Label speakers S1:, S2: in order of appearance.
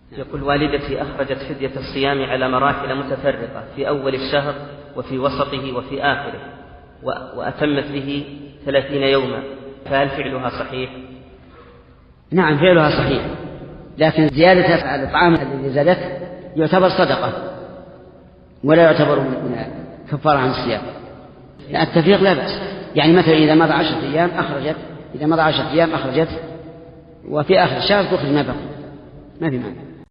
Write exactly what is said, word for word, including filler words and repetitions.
S1: يقول والدتي أخرجت فدية الصيام على مراحل متفرقة في أول الشهر وفي وسطه وفي آخره، وأتمت به ثلاثين يوما، فهل فعلها صحيح؟
S2: نعم فعلها صحيح، لكن زيادة على الطعام الذي زادته يعتبر صدقة ولا يعتبر من كفارة عن الصيام. التفريق لا بأس، يعني مثلا إذا مضى عشرة أيام أخرجت إذا مضى عشرة أيام أخرجت وفي آخر الشهر تخرج ما بقي، ما في معنى.